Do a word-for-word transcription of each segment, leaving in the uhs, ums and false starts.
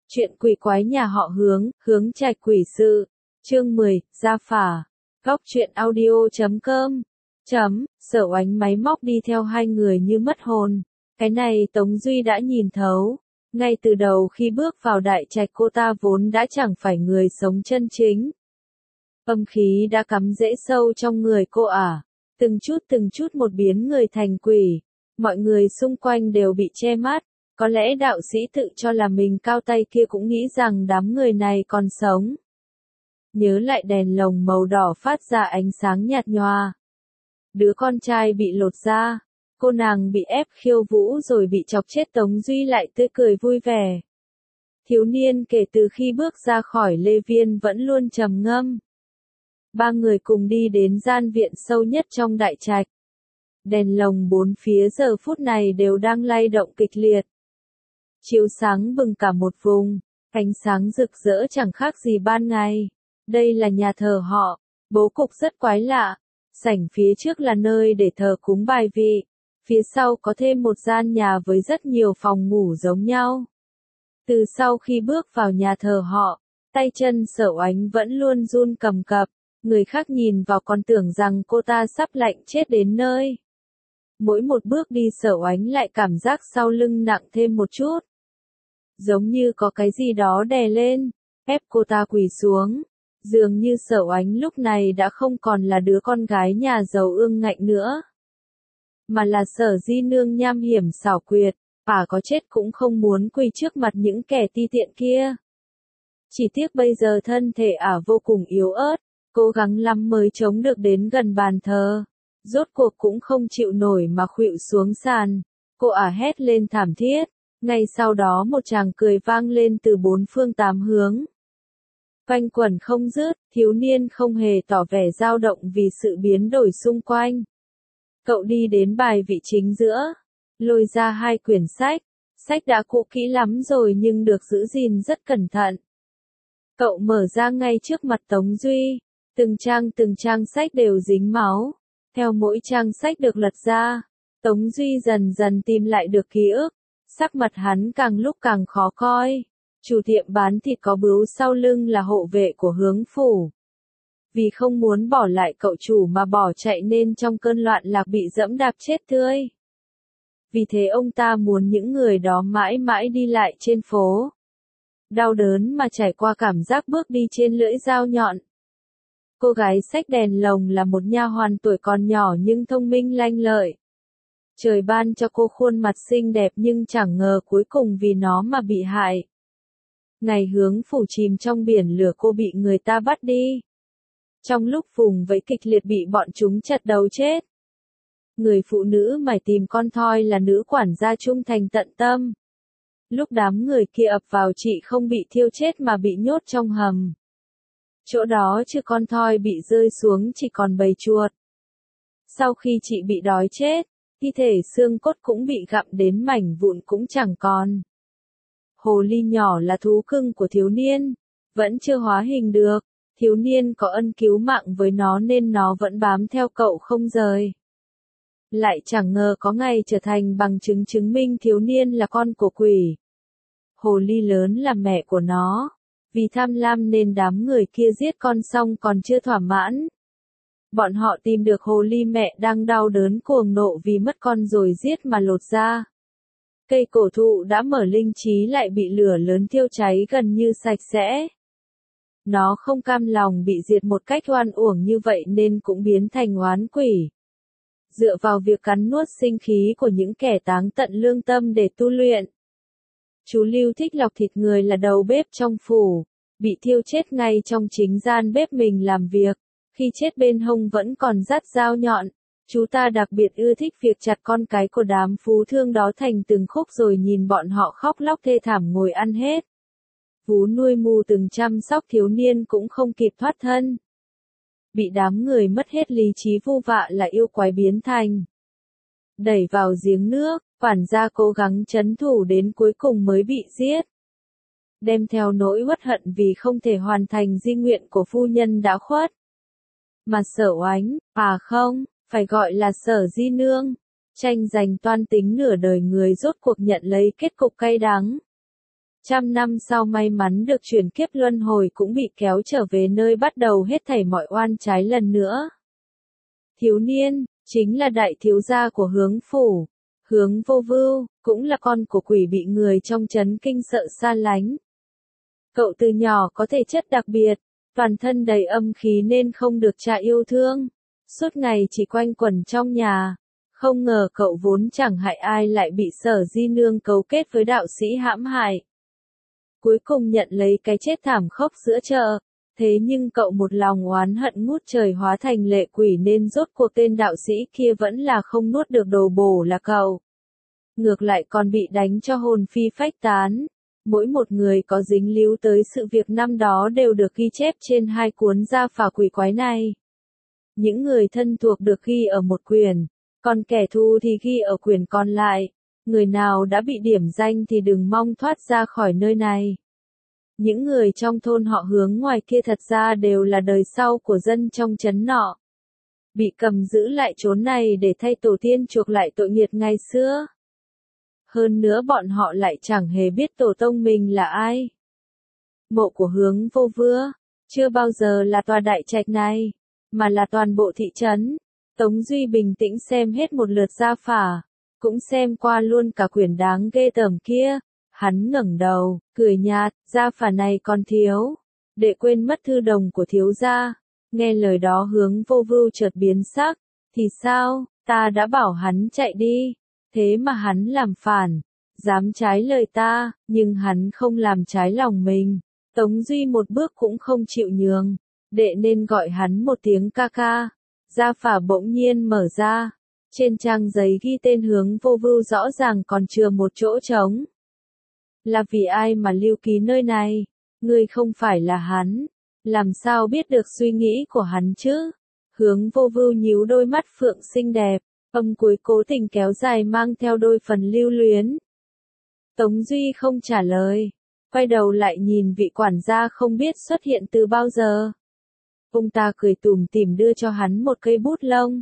Chuyện quỷ quái nhà họ Hướng, Hướng Trạch quỷ sự. Chương mười, Gia Phả. Góc truyện audio chấm com. Chấm, Sở Oánh máy móc đi theo hai người như mất hồn. Cái này Tống Duy đã nhìn thấu. Ngay từ đầu khi bước vào đại trạch cô ta vốn đã chẳng phải người sống chân chính. Âm khí đã cắm rễ sâu trong người cô ả. Từng chút từng chút một biến người thành quỷ. Mọi người xung quanh đều bị che mắt. Có lẽ đạo sĩ tự cho là mình cao tay kia cũng nghĩ rằng đám người này còn sống. Nhớ lại đèn lồng màu đỏ phát ra ánh sáng nhạt nhòa. Đứa con trai bị lột da, cô nàng bị ép khiêu vũ rồi bị chọc chết, Tống Duy lại tươi cười vui vẻ. Thiếu niên kể từ khi bước ra khỏi Lê Viên vẫn luôn trầm ngâm. Ba người cùng đi đến gian viện sâu nhất trong đại trạch. Đèn lồng bốn phía giờ phút này đều đang lay động kịch liệt. Chiếu sáng bừng cả một vùng, ánh sáng rực rỡ chẳng khác gì ban ngày. Đây là nhà thờ họ, bố cục rất quái lạ. Sảnh phía trước là nơi để thờ cúng bài vị, phía sau có thêm một gian nhà với rất nhiều phòng ngủ giống nhau. Từ sau khi bước vào nhà thờ họ, tay chân Sở Oánh vẫn luôn run cầm cập, người khác nhìn vào còn tưởng rằng cô ta sắp lạnh chết đến nơi. Mỗi một bước đi Sở Oánh lại cảm giác sau lưng nặng thêm một chút. Giống như có cái gì đó đè lên, ép cô ta quỳ xuống. Dường như Sở Oánh lúc này đã không còn là đứa con gái nhà giàu ương ngạnh nữa. Mà là Sở Di Nương nham hiểm xảo quyệt, ả có chết cũng không muốn quỳ trước mặt những kẻ ti tiện kia. Chỉ tiếc bây giờ thân thể ả vô cùng yếu ớt, cố gắng lắm mới chống được đến gần bàn thờ. Rốt cuộc cũng không chịu nổi mà khuỵu xuống sàn, cô ả hét lên thảm thiết. Ngay sau đó một tràng cười vang lên từ bốn phương tám hướng. Quanh quẩn không dứt, thiếu niên không hề tỏ vẻ dao động vì sự biến đổi xung quanh. Cậu đi đến bài vị chính giữa, lôi ra hai quyển sách. Sách đã cũ kỹ lắm rồi nhưng được giữ gìn rất cẩn thận. Cậu mở ra ngay trước mặt Tống Duy. Từng trang từng trang sách đều dính máu. Theo mỗi trang sách được lật ra, Tống Duy dần dần tìm lại được ký ức. Sắc mặt hắn càng lúc càng khó coi. Chủ tiệm bán thịt có bướu sau lưng là hộ vệ của Hướng phủ. Vì không muốn bỏ lại cậu chủ mà bỏ chạy nên trong cơn loạn lạc bị dẫm đạp chết tươi. Vì thế ông ta muốn những người đó mãi mãi đi lại trên phố. Đau đớn mà trải qua cảm giác bước đi trên lưỡi dao nhọn. Cô gái xách đèn lồng là một nha hoàn tuổi còn nhỏ nhưng thông minh lanh lợi. Trời ban cho cô khuôn mặt xinh đẹp nhưng chẳng ngờ cuối cùng vì nó mà bị hại. Ngày Hướng phủ chìm trong biển lửa cô bị người ta bắt đi. Trong lúc vùng vẫy kịch liệt bị bọn chúng chặt đầu chết. Người phụ nữ mải tìm con thoi là nữ quản gia trung thành tận tâm. Lúc đám người kia ập vào chị không bị thiêu chết mà bị nhốt trong hầm. Chỗ đó trừ con thoi bị rơi xuống chỉ còn bầy chuột. Sau khi chị bị đói chết, thi thể xương cốt cũng bị gặm đến mảnh vụn cũng chẳng còn. Hồ ly nhỏ là thú cưng của thiếu niên, vẫn chưa hóa hình được, thiếu niên có ân cứu mạng với nó nên nó vẫn bám theo cậu không rời. Lại chẳng ngờ có ngày trở thành bằng chứng chứng minh thiếu niên là con của quỷ. Hồ ly lớn là mẹ của nó, vì tham lam nên đám người kia giết con xong còn chưa thỏa mãn. Bọn họ tìm được hồ ly mẹ đang đau đớn cuồng nộ vì mất con rồi giết mà lột da. Cây cổ thụ đã mở linh trí lại bị lửa lớn thiêu cháy gần như sạch sẽ. Nó không cam lòng bị diệt một cách oan uổng như vậy nên cũng biến thành oán quỷ. Dựa vào việc cắn nuốt sinh khí của những kẻ táng tận lương tâm để tu luyện. Chú Lưu thích lọc thịt người là đầu bếp trong phủ, bị thiêu chết ngay trong chính gian bếp mình làm việc. Khi chết bên hông vẫn còn dắt dao nhọn. Chú ta đặc biệt ưa thích việc chặt con cái của đám phú thương đó thành từng khúc rồi nhìn bọn họ khóc lóc thê thảm ngồi ăn hết. Vú nuôi mù từng chăm sóc thiếu niên cũng không kịp thoát thân. Bị đám người mất hết lý trí vu vạ là yêu quái biến thành. Đẩy vào giếng nước, quản gia cố gắng trấn thủ đến cuối cùng mới bị giết. Đem theo nỗi uất hận vì không thể hoàn thành di nguyện của phu nhân đã khuất. Mà Sở Oánh, à không, phải gọi là Sở Di Nương, tranh giành toan tính nửa đời người rốt cuộc nhận lấy kết cục cay đắng. Trăm năm sau may mắn được chuyển kiếp luân hồi cũng bị kéo trở về nơi bắt đầu hết thảy mọi oan trái lần nữa. Thiếu niên, chính là đại thiếu gia của Hướng phủ. Hướng Vô Vưu, cũng là con của quỷ bị người trong trấn kinh sợ xa lánh. Cậu từ nhỏ có thể chất đặc biệt, toàn thân đầy âm khí nên không được cha yêu thương. Suốt ngày chỉ quanh quẩn trong nhà. Không ngờ cậu vốn chẳng hại ai lại bị Sở Di Nương cấu kết với đạo sĩ hãm hại. Cuối cùng nhận lấy cái chết thảm khốc giữa chợ. Thế nhưng cậu một lòng oán hận ngút trời hóa thành lệ quỷ nên rốt cuộc tên đạo sĩ kia vẫn là không nuốt được đồ bổ là cậu. Ngược lại còn bị đánh cho hồn phi phách tán. Mỗi một người có dính líu tới sự việc năm đó đều được ghi chép trên hai cuốn gia phả quỷ quái này. Những người thân thuộc được ghi ở một quyển, còn kẻ thù thì ghi ở quyển còn lại. Người nào đã bị điểm danh thì đừng mong thoát ra khỏi nơi này. Những người trong thôn họ Hướng ngoài kia thật ra đều là đời sau của dân trong trấn nọ. Bị cầm giữ lại chốn này để thay tổ tiên chuộc lại tội nghiệt ngày xưa. Hơn nữa bọn họ lại chẳng hề biết tổ tông mình là ai. Mộ của Hướng Vô Vưu chưa bao giờ là tòa đại trạch này, mà là toàn bộ thị trấn. Tống Duy bình tĩnh xem hết một lượt gia phả, cũng xem qua luôn cả quyển đáng ghê tởm kia. Hắn ngẩng đầu, cười nhạt, gia phả này còn thiếu. Đệ quên mất thư đồng của thiếu gia. Nghe lời đó Hướng Vô Vưu chợt biến sắc. Thì sao, ta đã bảo hắn chạy đi. Thế mà hắn làm phản. Dám trái lời ta, nhưng hắn không làm trái lòng mình. Tống Duy một bước cũng không chịu nhường. Đệ nên gọi hắn một tiếng ca ca. Gia phả bỗng nhiên mở ra. Trên trang giấy ghi tên Hướng Vô Vưu rõ ràng còn chừa một chỗ trống. Là vì ai mà lưu ký nơi này? Ngươi không phải là hắn. Làm sao biết được suy nghĩ của hắn chứ? Hướng Vô Vưu nhíu đôi mắt phượng xinh đẹp. Âm cuối cố tình kéo dài mang theo đôi phần lưu luyến. Tống Duy không trả lời. Quay đầu lại nhìn vị quản gia không biết xuất hiện từ bao giờ. Ông ta cười tủm tỉm đưa cho hắn một cây bút lông.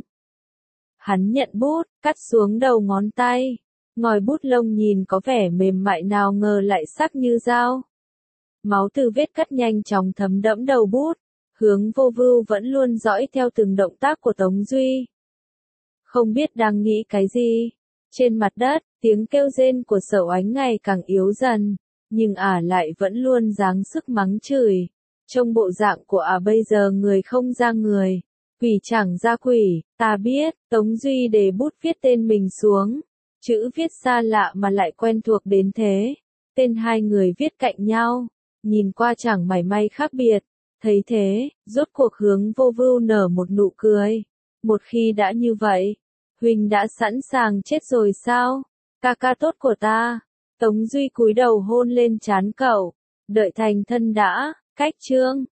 Hắn nhận bút, cắt xuống đầu ngón tay. Ngòi bút lông nhìn có vẻ mềm mại nào ngờ lại sắc như dao. Máu từ vết cắt nhanh chóng thấm đẫm đầu bút. Hướng Vô Vưu vẫn luôn dõi theo từng động tác của Tống Duy. Không biết đang nghĩ cái gì. Trên mặt đất, tiếng kêu rên của Sở Oánh ngày càng yếu dần. Nhưng ả lại vẫn luôn giáng sức mắng chửi. Trong bộ dạng của ả bây giờ người không ra người. Quỷ chẳng ra quỷ, ta biết. Tống Duy để bút viết tên mình xuống. Chữ viết xa lạ mà lại quen thuộc đến thế. Tên hai người viết cạnh nhau. Nhìn qua chẳng mảy may khác biệt. Thấy thế, rốt cuộc Hướng Vô Vưu nở một nụ cười. Một khi đã như vậy, Huỳnh đã sẵn sàng chết rồi sao? Ca ca tốt của ta. Tống Duy cúi đầu hôn lên trán cậu. Đợi thành thân đã, cách chương.